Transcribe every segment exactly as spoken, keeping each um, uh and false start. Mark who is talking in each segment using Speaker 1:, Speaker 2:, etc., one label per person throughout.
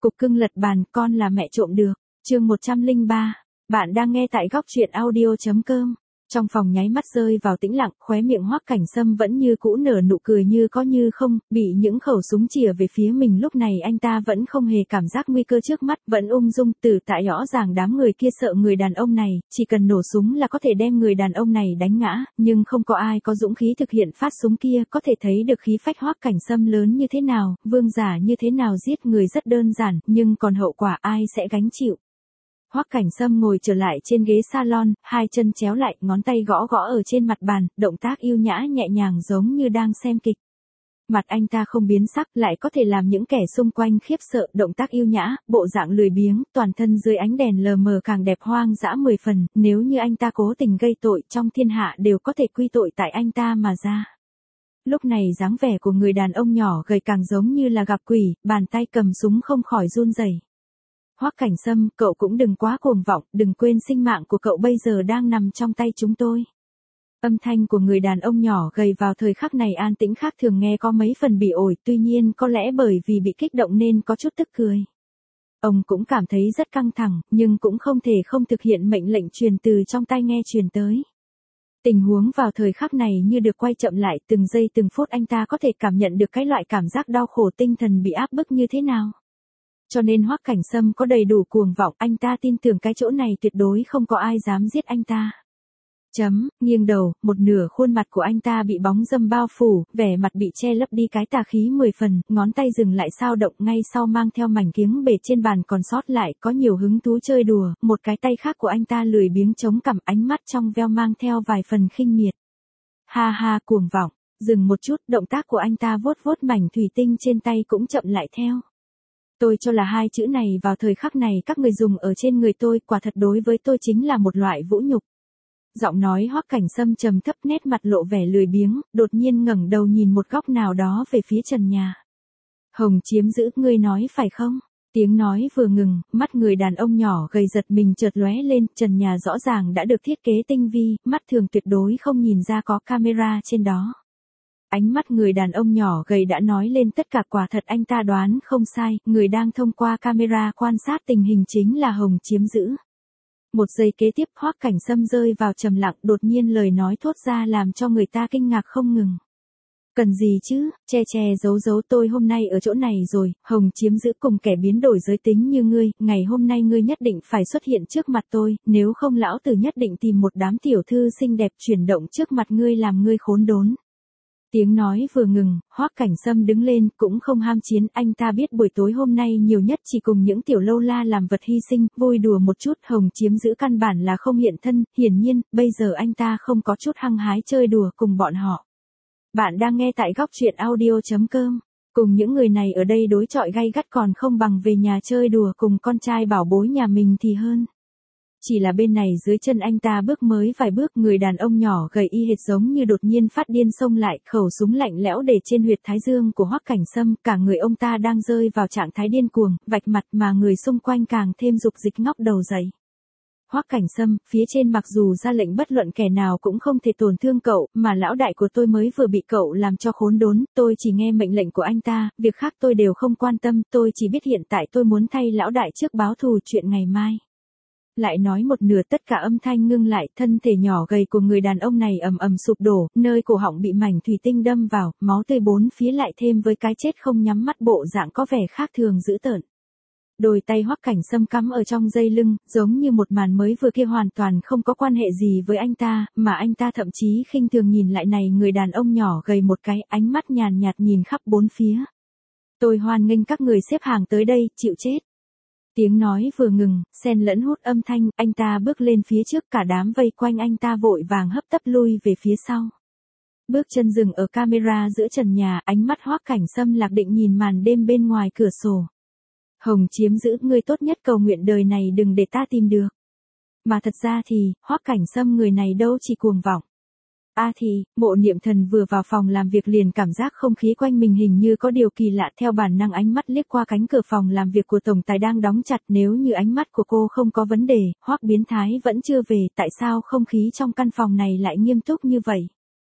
Speaker 1: Cục cưng lật bàn, con là mẹ trộm được. Chương một trăm lẻ ba. Bạn đang nghe tại góc truyện audio chấm com. Trong phòng nháy mắt rơi vào tĩnh lặng, khóe miệng Hoắc Cảnh Sâm vẫn như cũ nở nụ cười như có như không, bị những khẩu súng chĩa về phía mình lúc này anh ta vẫn không hề cảm giác nguy cơ trước mắt, vẫn ung dung từ tại rõ ràng đám người kia sợ người đàn ông này, chỉ cần nổ súng là có thể đem người đàn ông này đánh ngã, nhưng không có ai có dũng khí thực hiện phát súng kia, có thể thấy được khí phách Hoắc Cảnh Sâm lớn như thế nào, vương giả như thế nào, giết người rất đơn giản, nhưng còn hậu quả ai sẽ gánh chịu. Hoắc Cảnh Sâm ngồi trở lại trên ghế salon, hai chân chéo lại, ngón tay gõ gõ ở trên mặt bàn, động tác yêu nhã nhẹ nhàng giống như đang xem kịch. Mặt anh ta không biến sắc, lại có thể làm những kẻ xung quanh khiếp sợ, động tác yêu nhã, bộ dạng lười biếng, toàn thân dưới ánh đèn lờ mờ càng đẹp hoang dã mười phần, nếu như anh ta cố tình gây tội trong thiên hạ đều có thể quy tội tại anh ta mà ra. Lúc này dáng vẻ của người đàn ông nhỏ gầy càng giống như là gặp quỷ, bàn tay cầm súng không khỏi run rẩy. Hoắc Cảnh Sâm, cậu cũng đừng quá cuồng vọng, đừng quên sinh mạng của cậu bây giờ đang nằm trong tay chúng tôi. Âm thanh của người đàn ông nhỏ gầy vào thời khắc này an tĩnh khác thường nghe có mấy phần bị ổi, tuy nhiên có lẽ bởi vì bị kích động nên có chút tức cười. Ông cũng cảm thấy rất căng thẳng, nhưng cũng không thể không thực hiện mệnh lệnh truyền từ trong tai nghe truyền tới. Tình huống vào thời khắc này như được quay chậm lại, từng giây từng phút anh ta có thể cảm nhận được cái loại cảm giác đau khổ tinh thần bị áp bức như thế nào. Cho nên Hoắc Cảnh Sâm có đầy đủ cuồng vọng, anh ta tin tưởng cái chỗ này tuyệt đối không có ai dám giết anh ta. Chấm, nghiêng đầu, một nửa khuôn mặt của anh ta bị bóng râm bao phủ, vẻ mặt bị che lấp đi cái tà khí mười phần, ngón tay dừng lại sao động, ngay sau mang theo mảnh kiếng bể trên bàn còn sót lại, có nhiều hứng thú chơi đùa, một cái tay khác của anh ta lười biếng chống cằm, ánh mắt trong veo mang theo vài phần khinh miệt. Ha ha, cuồng vọng, dừng một chút, động tác của anh ta vuốt vuốt mảnh thủy tinh trên tay cũng chậm lại theo. Tôi cho là hai chữ này vào thời khắc này các người dùng ở trên người tôi, quả thật đối với tôi chính là một loại vũ nhục. Giọng nói Hoắc Cảnh Sâm trầm thấp, nét mặt lộ vẻ lười biếng, đột nhiên ngẩng đầu nhìn một góc nào đó về phía trần nhà. Hồng chiếm giữ, ngươi nói phải không? Tiếng nói vừa ngừng, mắt người đàn ông nhỏ gầy giật mình chợt lóe lên, trần nhà rõ ràng đã được thiết kế tinh vi, mắt thường tuyệt đối không nhìn ra có camera trên đó. Ánh mắt người đàn ông nhỏ gầy đã nói lên tất cả, quả thật anh ta đoán không sai, người đang thông qua camera quan sát tình hình chính là Hồng chiếm giữ. Một giây kế tiếp Hoắc Cảnh Sâm rơi vào trầm lặng, đột nhiên lời nói thốt ra làm cho người ta kinh ngạc không ngừng. Cần gì chứ, che che giấu giấu, tôi hôm nay ở chỗ này rồi, Hồng chiếm giữ cùng kẻ biến đổi giới tính như ngươi, ngày hôm nay ngươi nhất định phải xuất hiện trước mặt tôi, nếu không lão tử nhất định tìm một đám tiểu thư xinh đẹp chuyển động trước mặt ngươi làm ngươi khốn đốn. Tiếng nói vừa ngừng, Hoắc Cảnh Sâm đứng lên, cũng không ham chiến, anh ta biết buổi tối hôm nay nhiều nhất chỉ cùng những tiểu lâu la làm vật hy sinh, vui đùa một chút, Hồng chiếm giữ căn bản là không hiện thân, hiển nhiên, bây giờ anh ta không có chút hăng hái chơi đùa cùng bọn họ. Bạn đang nghe tại góc truyện audio chấm com, cùng những người này ở đây đối chọi gay gắt còn không bằng về nhà chơi đùa cùng con trai bảo bối nhà mình thì hơn. Chỉ là bên này dưới chân anh ta bước mới vài bước, người đàn ông nhỏ gầy y hệt giống như đột nhiên phát điên xông lại, khẩu súng lạnh lẽo để trên huyệt thái dương của Hoắc Cảnh Sâm, cả người ông ta đang rơi vào trạng thái điên cuồng, vạch mặt mà người xung quanh càng thêm dục dịch ngóc đầu dậy. Hoắc Cảnh Sâm, phía trên mặc dù ra lệnh bất luận kẻ nào cũng không thể tổn thương cậu, mà lão đại của tôi mới vừa bị cậu làm cho khốn đốn, tôi chỉ nghe mệnh lệnh của anh ta, việc khác tôi đều không quan tâm, tôi chỉ biết hiện tại tôi muốn thay lão đại trước báo thù chuyện ngày mai. Lại nói một nửa tất cả âm thanh ngưng lại, thân thể nhỏ gầy của người đàn ông này ầm ầm sụp đổ, nơi cổ họng bị mảnh thủy tinh đâm vào, máu tươi bốn phía lại thêm với cái chết không nhắm mắt, bộ dạng có vẻ khác thường dữ tợn. Đôi tay Hoắc Cảnh Sâm cắm ở trong dây lưng, giống như một màn mới vừa kia hoàn toàn không có quan hệ gì với anh ta, mà anh ta thậm chí khinh thường nhìn lại này người đàn ông nhỏ gầy một cái, ánh mắt nhàn nhạt nhìn khắp bốn phía. Tôi hoan nghênh các người xếp hàng tới đây, chịu chết. Tiếng nói vừa ngừng, xen lẫn hút âm thanh, anh ta bước lên phía trước, cả đám vây quanh anh ta vội vàng hấp tấp lui về phía sau. Bước chân dừng ở camera giữa trần nhà, ánh mắt Hoắc Cảnh Sâm lạc định nhìn màn đêm bên ngoài cửa sổ. Hồng chiếm giữ, ngươi tốt nhất cầu nguyện đời này đừng để ta tìm được. Mà thật ra thì, Hoắc Cảnh Sâm người này đâu chỉ cuồng vọng. A à thì, Mộ Niệm Thần vừa vào phòng làm việc liền cảm giác không khí quanh mình hình như có điều kỳ lạ, theo bản năng ánh mắt liếc qua cánh cửa phòng làm việc của tổng tài đang đóng chặt, nếu như ánh mắt của cô không có vấn đề, Hoắc biến thái vẫn chưa về, tại sao không khí trong căn phòng này lại nghiêm túc như vậy?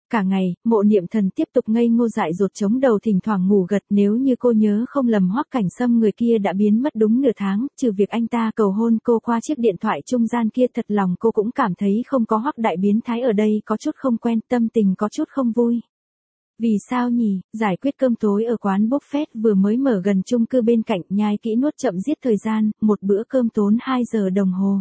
Speaker 1: Cả ngày, Mộ Niệm Thần tiếp tục ngây ngô dại dột chống đầu thỉnh thoảng ngủ gật, nếu như cô nhớ không lầm Hoắc Cảnh Sâm người kia đã biến mất đúng nửa tháng, trừ việc anh ta cầu hôn cô qua chiếc điện thoại trung gian kia, thật lòng cô cũng cảm thấy không có Hoắc đại biến thái ở đây có chút không quen, tâm tình có chút không vui. Vì sao nhỉ, giải quyết cơm tối ở quán buffet vừa mới mở gần chung cư bên cạnh, nhai kỹ nuốt chậm giết thời gian, một bữa cơm tốn hai giờ đồng hồ.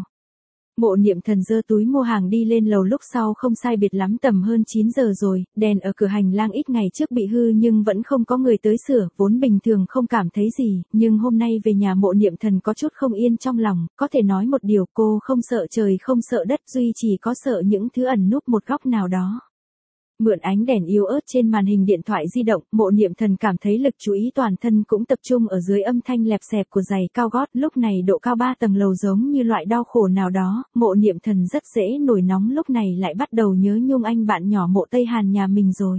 Speaker 1: Mộ Niệm Thần giơ túi mua hàng đi lên lầu, lúc sau không sai biệt lắm tầm hơn chín giờ rồi, đèn ở cửa hành lang ít ngày trước bị hư nhưng vẫn không có người tới sửa, vốn bình thường không cảm thấy gì, nhưng hôm nay về nhà Mộ Niệm Thần có chút không yên trong lòng, có thể nói một điều, cô không sợ trời không sợ đất, duy chỉ có sợ những thứ ẩn núp một góc nào đó. Mượn ánh đèn yếu ớt trên màn hình điện thoại di động, Mộ Niệm Thần cảm thấy lực chú ý toàn thân cũng tập trung ở dưới âm thanh lẹp xẹp của giày cao gót, lúc này độ cao ba tầng lầu giống như loại đau khổ nào đó, Mộ Niệm Thần rất dễ nổi nóng, lúc này lại bắt đầu nhớ nhung anh bạn nhỏ Mộ Tây Hàn nhà mình rồi.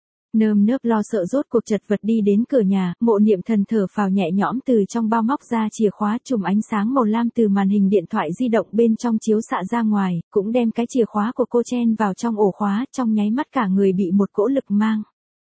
Speaker 1: Nơm nớp lo sợ rốt cuộc chật vật đi đến cửa nhà, Mộ Niệm Thần thở phào nhẹ nhõm, từ trong bao móc ra chìa khóa, chùm ánh sáng màu lam từ màn hình điện thoại di động bên trong chiếu xạ ra ngoài, cũng đem cái chìa khóa của cô chen vào trong ổ khóa, trong nháy mắt cả người bị một cỗ lực mang.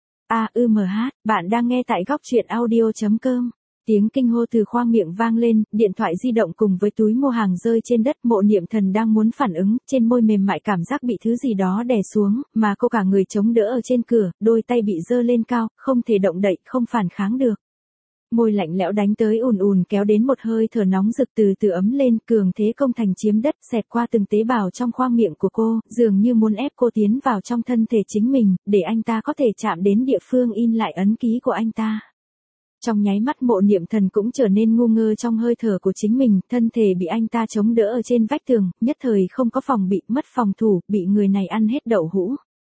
Speaker 1: A U M H, bạn đang nghe tại góc truyện audio chấm com. Tiếng kinh hô từ khoang miệng vang lên, điện thoại di động cùng với túi mua hàng rơi trên đất, Mộ Niệm Thần đang muốn phản ứng, trên môi mềm mại cảm giác bị thứ gì đó đè xuống, mà cô cả người chống đỡ ở trên cửa, đôi tay bị giơ lên cao, không thể động đậy, không phản kháng được. Môi lạnh lẽo đánh tới ùn ùn kéo đến một hơi thở nóng rực từ từ ấm lên, cường thế công thành chiếm đất, xẹt qua từng tế bào trong khoang miệng của cô, dường như muốn ép cô tiến vào trong thân thể chính mình, để anh ta có thể chạm đến địa phương in lại ấn ký của anh ta. Trong nháy mắt Mộ Niệm Thần cũng trở nên ngu ngơ trong hơi thở của chính mình, thân thể bị anh ta chống đỡ ở trên vách tường, nhất thời không có phòng bị, mất phòng thủ, bị người này ăn hết đậu hũ.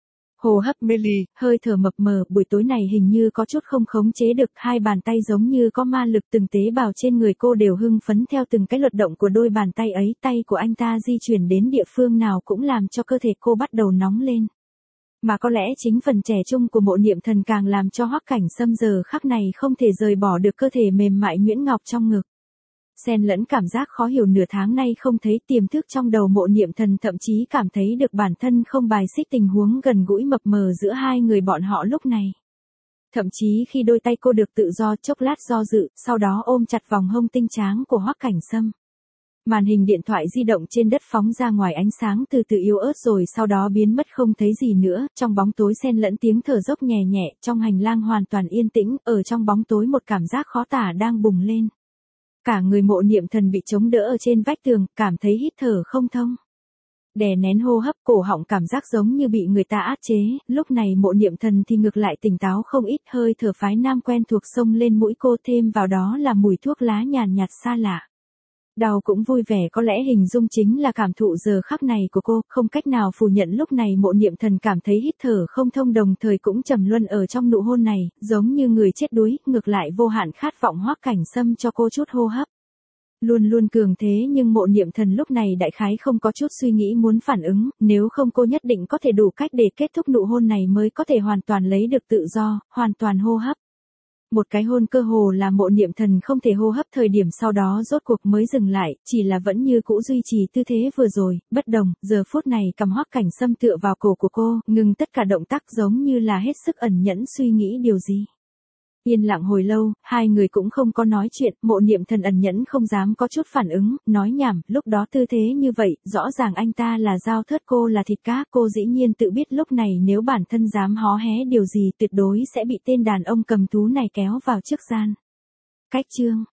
Speaker 1: Hô hấp mê ly, hơi thở mập mờ, buổi tối này hình như có chút không khống chế được, hai bàn tay giống như có ma lực, từng tế bào trên người cô đều hưng phấn theo từng cái luật động của đôi bàn tay ấy, tay của anh ta di chuyển đến địa phương nào cũng làm cho cơ thể cô bắt đầu nóng lên. Mà có lẽ chính phần trẻ trung của Mộ Niệm Thần càng làm cho Hoắc Cảnh Sâm giờ khắc này không thể rời bỏ được cơ thể mềm mại nhuyễn ngọc trong ngực. Xen lẫn cảm giác khó hiểu nửa tháng nay không thấy, tiềm thức trong đầu Mộ Niệm Thần thậm chí cảm thấy được bản thân không bài xích tình huống gần gũi mập mờ giữa hai người bọn họ lúc này. Thậm chí khi đôi tay cô được tự do, chốc lát do dự, sau đó ôm chặt vòng hông tinh tráng của Hoắc Cảnh Sâm. Màn hình điện thoại di động trên đất phóng ra ngoài ánh sáng từ từ yếu ớt rồi sau đó biến mất không thấy gì nữa, trong bóng tối xen lẫn tiếng thở dốc nhẹ nhẹ, trong hành lang hoàn toàn yên tĩnh, ở trong bóng tối một cảm giác khó tả đang bùng lên. Cả người Mộ Niệm Thần bị chống đỡ ở trên vách tường, cảm thấy hít thở không thông. Đè nén hô hấp, cổ họng cảm giác giống như bị người ta áp chế, lúc này Mộ Niệm Thần thì ngược lại tỉnh táo không ít, hơi thở phái nam quen thuộc xông lên mũi cô, thêm vào đó là mùi thuốc lá nhàn nhạt xa lạ. Đau cũng vui vẻ, có lẽ hình dung chính là cảm thụ giờ khắc này của cô, không cách nào phủ nhận lúc này Mộ Niệm Thần cảm thấy hít thở không thông, đồng thời cũng trầm luân ở trong nụ hôn này, giống như người chết đuối, ngược lại vô hạn khát vọng Hoắc Cảnh Sâm cho cô chút hô hấp. Luôn luôn cường thế nhưng Mộ Niệm Thần lúc này đại khái không có chút suy nghĩ muốn phản ứng, nếu không cô nhất định có thể đủ cách để kết thúc nụ hôn này mới có thể hoàn toàn lấy được tự do, hoàn toàn hô hấp. Một cái hôn cơ hồ là Mộ Niệm Thần không thể hô hấp, thời điểm sau đó rốt cuộc mới dừng lại, chỉ là vẫn như cũ duy trì tư thế vừa rồi, bất đồng, giờ phút này cầm Hoắc Cảnh Sâm tựa vào cổ của cô, ngừng tất cả động tác giống như là hết sức ẩn nhẫn suy nghĩ điều gì. Yên lặng hồi lâu, hai người cũng không có nói chuyện, Mộ Niệm Thần ẩn nhẫn không dám có chút phản ứng, nói nhảm, lúc đó tư thế như vậy, rõ ràng anh ta là dao thớt, cô là thịt cá, cô dĩ nhiên tự biết lúc này nếu bản thân dám hó hé điều gì tuyệt đối sẽ bị tên đàn ông cầm thú này kéo vào trước gian. Cách chương